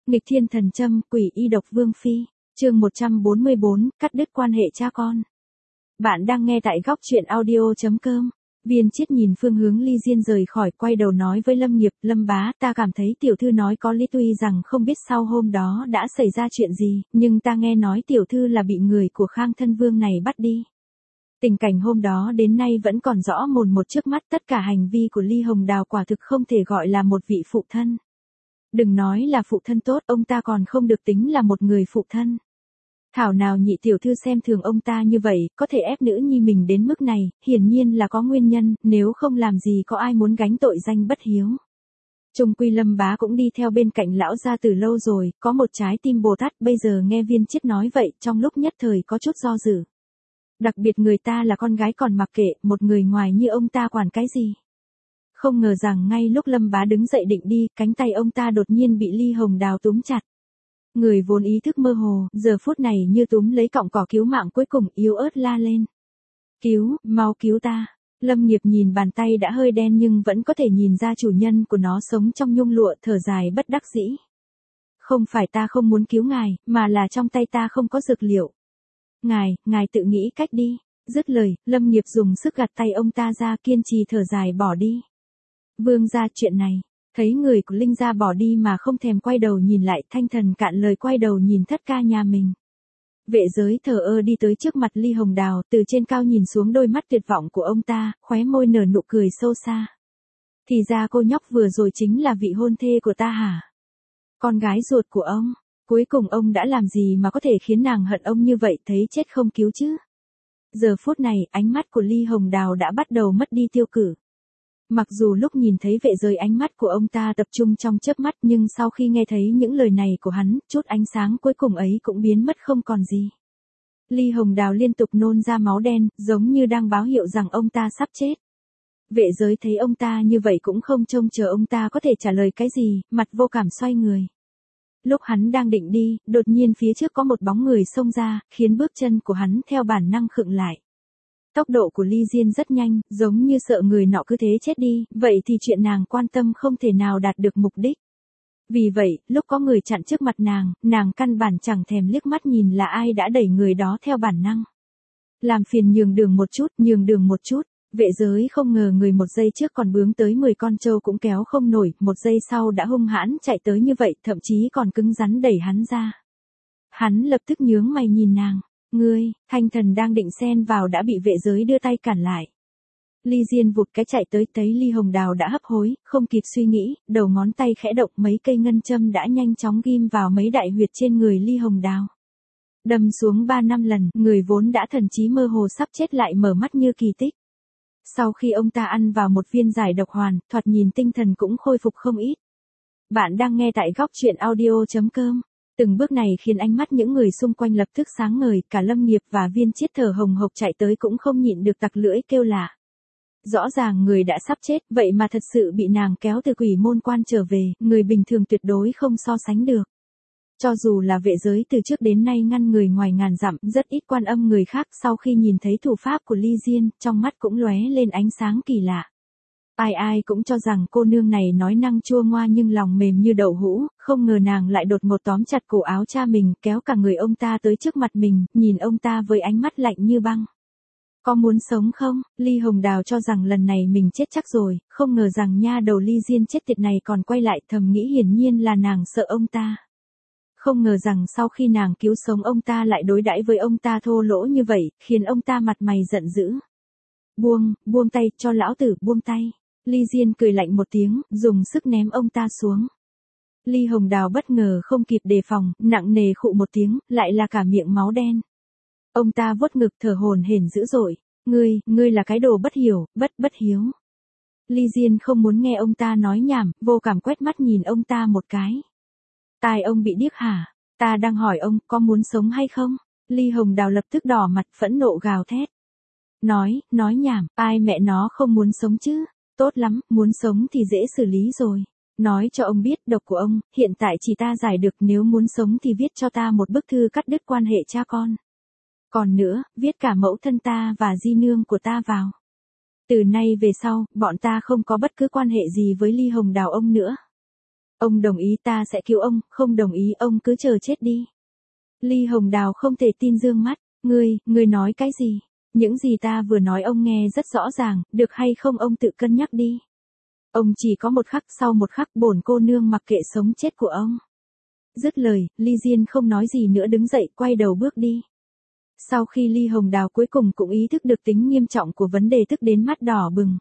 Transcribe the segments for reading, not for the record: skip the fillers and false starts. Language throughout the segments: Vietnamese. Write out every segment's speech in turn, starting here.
Nghịch thiên thần châm, quỷ y độc vương phi, chương 144, cắt đứt quan hệ cha con. Bạn đang nghe tại góc truyện audio.com. Viên Chiết nhìn phương hướng Ly Diên rời khỏi, quay đầu nói với Lâm Nghiệp, Lâm bá, ta cảm thấy tiểu thư nói có lý, tuy rằng không biết sau hôm đó đã xảy ra chuyện gì, nhưng ta nghe nói tiểu thư là bị người của Khang Thân Vương này bắt đi. Tình cảnh hôm đó đến nay vẫn còn rõ mồn một trước mắt, tất cả hành vi của Ly Hồng Đào quả thực không thể gọi là một vị phụ thân. Đừng nói là phụ thân tốt, ông ta còn không được tính là một người phụ thân. Thảo nào nhị tiểu thư xem thường ông ta như vậy, có thể ép nữ nhi mình đến mức này, hiển nhiên là có nguyên nhân, nếu không làm gì có ai muốn gánh tội danh bất hiếu. Trung quy Lâm bá cũng đi theo bên cạnh lão gia từ lâu rồi, có một trái tim Bồ Tát, bây giờ nghe Viên Chiết nói vậy, trong lúc nhất thời có chút do dự. Đặc biệt người ta là con gái còn mặc kệ, một người ngoài như ông ta quản cái gì. Không ngờ rằng ngay lúc Lâm bá đứng dậy định đi, cánh tay ông ta đột nhiên bị Ly Hồng Đào túm chặt. Người vốn ý thức mơ hồ, giờ phút này như túm lấy cọng cỏ cứu mạng cuối cùng, yếu ớt la lên. Cứu, mau cứu ta. Lâm Nghiệp nhìn bàn tay đã hơi đen nhưng vẫn có thể nhìn ra chủ nhân của nó sống trong nhung lụa, thở dài bất đắc dĩ. Không phải ta không muốn cứu ngài, mà là trong tay ta không có dược liệu. Ngài tự nghĩ cách đi. Dứt lời, Lâm Nghiệp dùng sức gạt tay ông ta ra, kiên trì thở dài bỏ đi. Vương gia, chuyện này. Thấy người của Linh gia bỏ đi mà không thèm quay đầu nhìn lại, Thanh Thần cạn lời quay đầu nhìn thất ca nhà mình. Vệ giới thờ ơ đi tới trước mặt Ly Hồng Đào, từ trên cao nhìn xuống đôi mắt tuyệt vọng của ông ta, khóe môi nở nụ cười sâu xa. Thì ra cô nhóc vừa rồi chính là vị hôn thê của ta hả? Con gái ruột của ông, cuối cùng ông đã làm gì mà có thể khiến nàng hận ông như vậy, thấy chết không cứu chứ? Giờ phút này, ánh mắt của Ly Hồng Đào đã bắt đầu mất đi tiêu cử. Mặc dù lúc nhìn thấy vệ giới ánh mắt của ông ta tập trung trong chớp mắt, nhưng sau khi nghe thấy những lời này của hắn, chút ánh sáng cuối cùng ấy cũng biến mất không còn gì. Ly Hồng Đào liên tục nôn ra máu đen, giống như đang báo hiệu rằng ông ta sắp chết. Vệ giới thấy ông ta như vậy cũng không trông chờ ông ta có thể trả lời cái gì, mặt vô cảm xoay người. Lúc hắn đang định đi, đột nhiên phía trước có một bóng người xông ra, khiến bước chân của hắn theo bản năng khựng lại. Tốc độ của Ly Diên rất nhanh, giống như sợ người nọ cứ thế chết đi, vậy thì chuyện nàng quan tâm không thể nào đạt được mục đích. Vì vậy, lúc có người chặn trước mặt nàng căn bản chẳng thèm liếc mắt nhìn là ai đã đẩy người đó theo bản năng. Làm phiền nhường đường một chút, vệ giới không ngờ người một giây trước còn bướng tới 10 con trâu cũng kéo không nổi, một giây sau đã hung hãn chạy tới như vậy, thậm chí còn cứng rắn đẩy hắn ra. Hắn lập tức nhướng mày nhìn nàng. Ngươi, Thanh Thần đang định xen vào đã bị vệ giới đưa tay cản lại. Ly Diên vụt cái chạy tới, thấy Ly Hồng Đào đã hấp hối, không kịp suy nghĩ, đầu ngón tay khẽ động, mấy cây ngân châm đã nhanh chóng ghim vào mấy đại huyệt trên người Ly Hồng Đào. Đâm xuống 3-5 lần, người vốn đã thần trí mơ hồ sắp chết lại mở mắt như kỳ tích. Sau khi ông ta ăn vào một viên giải độc hoàn, thoạt nhìn tinh thần cũng khôi phục không ít. Bạn đang nghe tại góc truyện audio.com. Từng bước này khiến ánh mắt những người xung quanh lập tức sáng ngời, cả Lâm Nghiệp và Viên Chiết thở hồng hộc chạy tới cũng không nhịn được tặc lưỡi kêu lạ. Rõ ràng người đã sắp chết, vậy mà thật sự bị nàng kéo từ quỷ môn quan trở về, người bình thường tuyệt đối không so sánh được. Cho dù là vệ giới từ trước đến nay ngăn người ngoài ngàn dặm, rất ít quan âm người khác, sau khi nhìn thấy thủ pháp của Ly Diên, trong mắt cũng lóe lên ánh sáng kỳ lạ. Ai cũng cho rằng cô nương này nói năng chua ngoa nhưng lòng mềm như đậu hũ, không ngờ nàng lại đột ngột tóm chặt cổ áo cha mình, kéo cả người ông ta tới trước mặt mình, nhìn ông ta với ánh mắt lạnh như băng. Có muốn sống không? Ly Hồng Đào cho rằng lần này mình chết chắc rồi, không ngờ rằng nha đầu Ly Diên chết tiệt này còn quay lại, thầm nghĩ hiển nhiên là nàng sợ ông ta. Không ngờ rằng sau khi nàng cứu sống ông ta lại đối đãi với ông ta thô lỗ như vậy, khiến ông ta mặt mày giận dữ. Buông tay, cho lão tử buông tay. Ly Diên cười lạnh một tiếng, dùng sức ném ông ta xuống. Ly Hồng Đào bất ngờ không kịp đề phòng, nặng nề khụ một tiếng, lại là cả miệng máu đen. Ông ta vuốt ngực thở hổn hển dữ dội. Ngươi là cái đồ bất hiểu, bất hiếu. Ly Diên không muốn nghe ông ta nói nhảm, vô cảm quét mắt nhìn ông ta một cái. Tai ông bị điếc hả? Ta đang hỏi ông có muốn sống hay không? Ly Hồng Đào lập tức đỏ mặt phẫn nộ gào thét. Nói nhảm, ai mẹ nó không muốn sống chứ? Tốt lắm, muốn sống thì dễ xử lý rồi. Nói cho ông biết độc của ông, hiện tại chỉ ta giải được, nếu muốn sống thì viết cho ta một bức thư cắt đứt quan hệ cha con. Còn nữa, viết cả mẫu thân ta và di nương của ta vào. Từ nay về sau, bọn ta không có bất cứ quan hệ gì với Ly Hồng Đào ông nữa. Ông đồng ý ta sẽ cứu ông, không đồng ý ông cứ chờ chết đi. Ly Hồng Đào không thể tin dương mắt, ngươi nói cái gì? Những gì ta vừa nói ông nghe rất rõ ràng, được hay không ông tự cân nhắc đi. Ông chỉ có một khắc, sau một khắc bổn cô nương mặc kệ sống chết của ông. Dứt lời, Ly Diên không nói gì nữa đứng dậy quay đầu bước đi. Sau khi Ly Hồng Đào cuối cùng cũng ý thức được tính nghiêm trọng của vấn đề tức đến mắt đỏ bừng.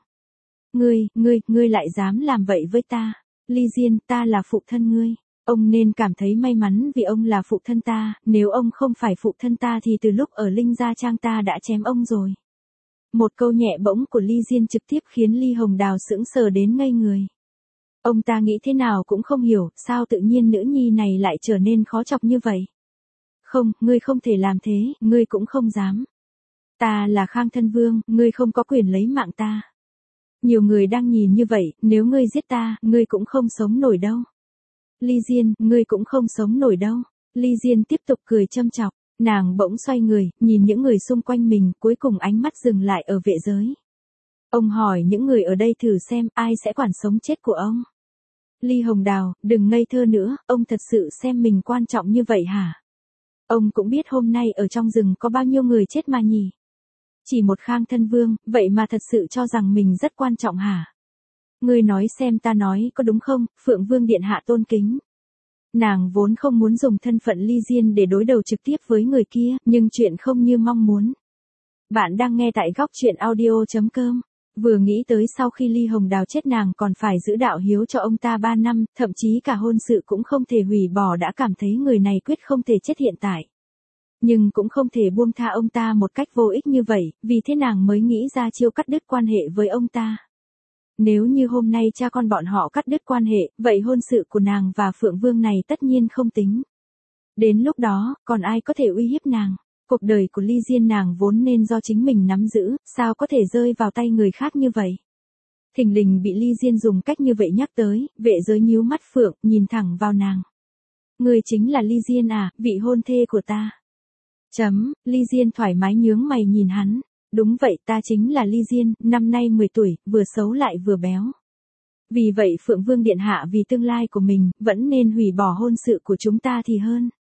Ngươi lại dám làm vậy với ta. Ly Diên, ta là phụ thân ngươi. Ông nên cảm thấy may mắn vì ông là phụ thân ta, nếu ông không phải phụ thân ta thì từ lúc ở Linh Gia Trang ta đã chém ông rồi. Một câu nhẹ bỗng của Ly Diên trực tiếp khiến Ly Hồng Đào sững sờ đến ngây người. Ông ta nghĩ thế nào cũng không hiểu, sao tự nhiên nữ nhi này lại trở nên khó chọc như vậy. Không, ngươi không thể làm thế, ngươi cũng không dám. Ta là Khang Thân Vương, ngươi không có quyền lấy mạng ta. Nhiều người đang nhìn như vậy, nếu ngươi giết ta, ngươi cũng không sống nổi đâu. Ly Diên, ngươi cũng không sống nổi đâu. Ly Diên tiếp tục cười châm chọc, nàng bỗng xoay người, nhìn những người xung quanh mình, cuối cùng ánh mắt dừng lại ở vệ giới. Ông hỏi những người ở đây thử xem ai sẽ quản sống chết của ông. Ly Hồng Đào, đừng ngây thơ nữa, ông thật sự xem mình quan trọng như vậy hả? Ông cũng biết hôm nay ở trong rừng có bao nhiêu người chết mà nhỉ? Chỉ một Khang Thân Vương, vậy mà thật sự cho rằng mình rất quan trọng hả? Ngươi nói xem ta nói có đúng không, Phượng Vương Điện Hạ tôn kính. Nàng vốn không muốn dùng thân phận Ly Diên để đối đầu trực tiếp với người kia, nhưng chuyện không như mong muốn. Bạn đang nghe tại góc chuyện audio.com. Vừa nghĩ tới sau khi Ly Hồng Đào chết nàng còn phải giữ đạo hiếu cho ông ta 3 năm, thậm chí cả hôn sự cũng không thể hủy bỏ đã cảm thấy người này quyết không thể chết hiện tại. Nhưng cũng không thể buông tha ông ta một cách vô ích như vậy, vì thế nàng mới nghĩ ra chiêu cắt đứt quan hệ với ông ta. Nếu như hôm nay cha con bọn họ cắt đứt quan hệ, vậy hôn sự của nàng và Phượng Vương này tất nhiên không tính. Đến lúc đó, còn ai có thể uy hiếp nàng? Cuộc đời của Ly Diên nàng vốn nên do chính mình nắm giữ, sao có thể rơi vào tay người khác như vậy? Thình lình bị Ly Diên dùng cách như vậy nhắc tới, vệ giới nhíu mắt phượng, nhìn thẳng vào nàng. Người chính là Ly Diên à, vị hôn thê của ta. Ly Diên thoải mái nhướng mày nhìn hắn. Đúng vậy, ta chính là Ly Diên, năm nay 10 tuổi, vừa xấu lại vừa béo. Vì vậy Phượng Vương Điện Hạ vì tương lai của mình, vẫn nên hủy bỏ hôn sự của chúng ta thì hơn.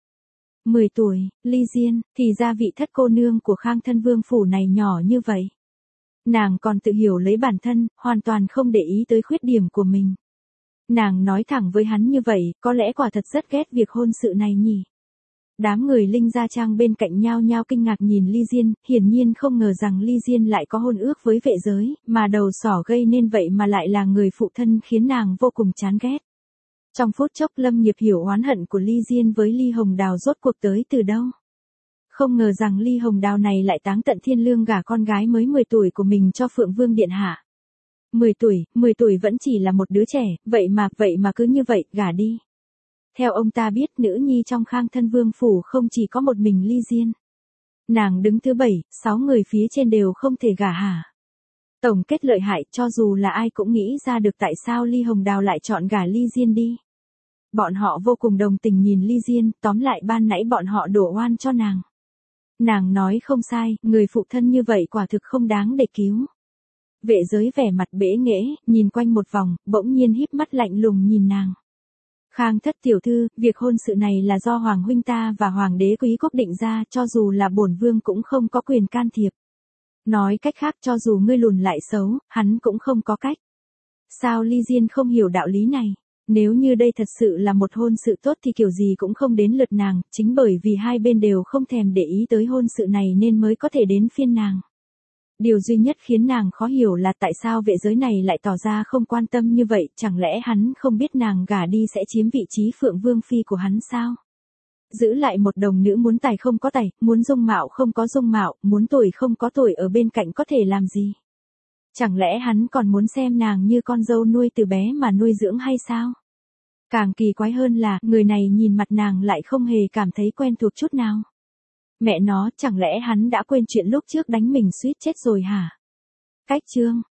10 tuổi, Ly Diên, thì ra vị thất cô nương của Khang Thân Vương phủ này nhỏ như vậy. Nàng còn tự hiểu lấy bản thân, hoàn toàn không để ý tới khuyết điểm của mình. Nàng nói thẳng với hắn như vậy, có lẽ quả thật rất ghét việc hôn sự này nhỉ. Đám người Linh Gia Trang bên cạnh nhao nhao kinh ngạc nhìn Ly Diên, hiển nhiên không ngờ rằng Ly Diên lại có hôn ước với vệ giới, mà đầu sỏ gây nên vậy mà lại là người phụ thân khiến nàng vô cùng chán ghét. Trong phút chốc Lâm Nghiệp hiểu oán hận của Ly Diên với Ly Hồng Đào rốt cuộc tới từ đâu. Không ngờ rằng Ly Hồng Đào này lại táng tận thiên lương gả con gái mới 10 tuổi của mình cho Phượng Vương Điện Hạ. 10 tuổi vẫn chỉ là một đứa trẻ, vậy mà cứ như vậy, gả đi. Theo ông ta biết nữ nhi trong Khang Thân Vương phủ không chỉ có một mình Ly Diên. Nàng đứng thứ 7, 6 người phía trên đều không thể gả hả. Tổng kết lợi hại, cho dù là ai cũng nghĩ ra được tại sao Ly Hồng Đào lại chọn gả Ly Diên đi. Bọn họ vô cùng đồng tình nhìn Ly Diên, tóm lại ban nãy bọn họ đổ oan cho nàng. Nàng nói không sai, người phụ thân như vậy quả thực không đáng để cứu. Vệ giới vẻ mặt bẽ nghễ, nhìn quanh một vòng, bỗng nhiên híp mắt lạnh lùng nhìn nàng. Khang thất tiểu thư, việc hôn sự này là do Hoàng huynh ta và Hoàng đế Quý Quốc định ra, cho dù là bổn vương cũng không có quyền can thiệp. Nói cách khác cho dù ngươi lùn lại xấu, hắn cũng không có cách. Sao Ly Diên không hiểu đạo lý này? Nếu như đây thật sự là một hôn sự tốt thì kiểu gì cũng không đến lượt nàng, chính bởi vì hai bên đều không thèm để ý tới hôn sự này nên mới có thể đến phiên nàng. Điều duy nhất khiến nàng khó hiểu là tại sao vệ giới này lại tỏ ra không quan tâm như vậy, chẳng lẽ hắn không biết nàng gả đi sẽ chiếm vị trí Phượng Vương phi của hắn sao? Giữ lại một đồng nữ muốn tài không có tài, muốn dung mạo không có dung mạo, muốn tuổi không có tuổi ở bên cạnh có thể làm gì? Chẳng lẽ hắn còn muốn xem nàng như con dâu nuôi từ bé mà nuôi dưỡng hay sao? Càng kỳ quái hơn là, người này nhìn mặt nàng lại không hề cảm thấy quen thuộc chút nào. Mẹ nó, chẳng lẽ hắn đã quên chuyện lúc trước đánh mình suýt chết rồi hả? Cách chương